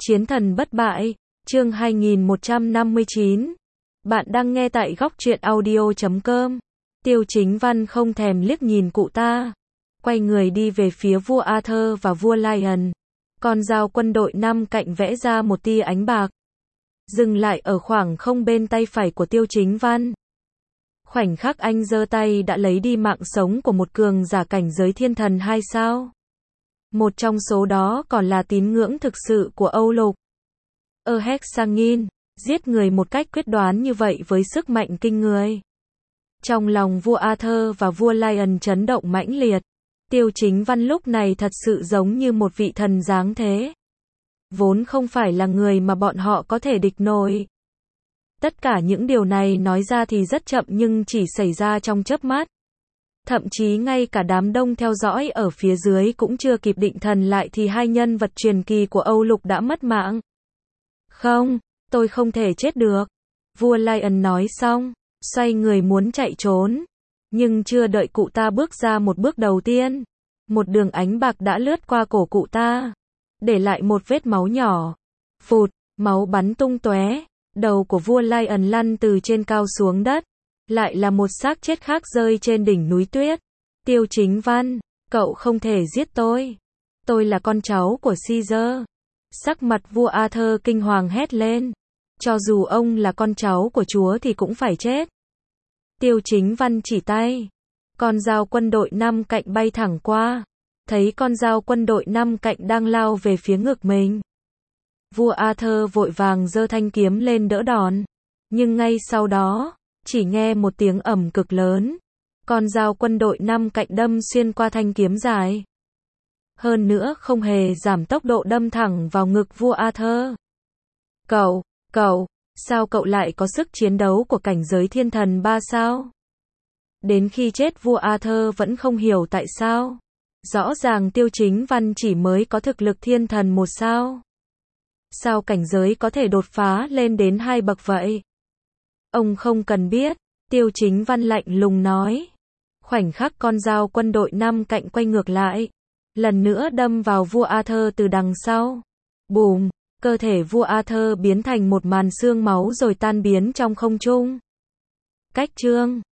Chiến thần bất bại, chương 2159. Bạn đang nghe tại góc truyện audio.com. Tiêu Chính Văn không thèm liếc nhìn cụ ta, quay người đi về phía vua Arthur và vua Lion. Con dao quân đội năm cạnh vẽ ra một tia ánh bạc, dừng lại ở khoảng không bên tay phải của Tiêu Chính Văn. Khoảnh khắc anh giơ tay đã lấy đi mạng sống của một cường giả cảnh giới thiên thần 2 sao. Một trong số đó còn là tín ngưỡng thực sự của Âu Lục. Hexangin, giết người một cách quyết đoán như vậy với sức mạnh kinh người. Trong lòng vua Arthur và vua Lion chấn động mãnh liệt. Tiêu Chính Văn lúc này thật sự giống như một vị thần giáng thế. Vốn không phải là người mà bọn họ có thể địch nổi. Tất cả những điều này nói ra thì rất chậm nhưng chỉ xảy ra trong chớp mắt. Thậm chí ngay cả đám đông theo dõi ở phía dưới cũng chưa kịp định thần lại thì hai nhân vật truyền kỳ của Âu Lục đã mất mạng. Không, tôi không thể chết được. Vua Lion nói xong, xoay người muốn chạy trốn. Nhưng chưa đợi cụ ta bước ra một bước đầu tiên, một đường ánh bạc đã lướt qua cổ cụ ta, để lại một vết máu nhỏ. Phụt, máu bắn tung tóe, đầu của vua Lion lăn từ trên cao xuống đất. Lại là một xác chết khác rơi trên đỉnh núi tuyết. Tiêu Chính Văn, cậu không thể giết tôi. Tôi là con cháu của Caesar. Sắc mặt vua Arthur kinh hoàng hét lên. Cho dù ông là con cháu của chúa thì cũng phải chết. Tiêu Chính Văn chỉ tay. Con dao quân đội năm cạnh bay thẳng qua. Thấy con dao quân đội năm cạnh đang lao về phía ngực mình. Vua Arthur vội vàng giơ thanh kiếm lên đỡ đòn. Nhưng ngay sau đó, chỉ nghe một tiếng ầm cực lớn. Con dao quân đội năm cạnh đâm xuyên qua thanh kiếm dài. Hơn nữa không hề giảm tốc độ đâm thẳng vào ngực vua Arthur. Cậu, sao cậu lại có sức chiến đấu của cảnh giới thiên thần 3 sao? Đến khi chết vua Arthur vẫn không hiểu tại sao. Rõ ràng Tiêu Chính Văn chỉ mới có thực lực thiên thần 1 sao. Sao cảnh giới có thể đột phá lên đến 2 bậc vậy? Ông không cần biết, Tiêu Chính Văn lạnh lùng nói. Khoảnh khắc con dao quân đội năm cạnh quay ngược lại, lần nữa đâm vào vua Arthur từ đằng sau. Bùm, cơ thể vua Arthur biến thành một màn xương máu rồi tan biến trong không trung. Cách chương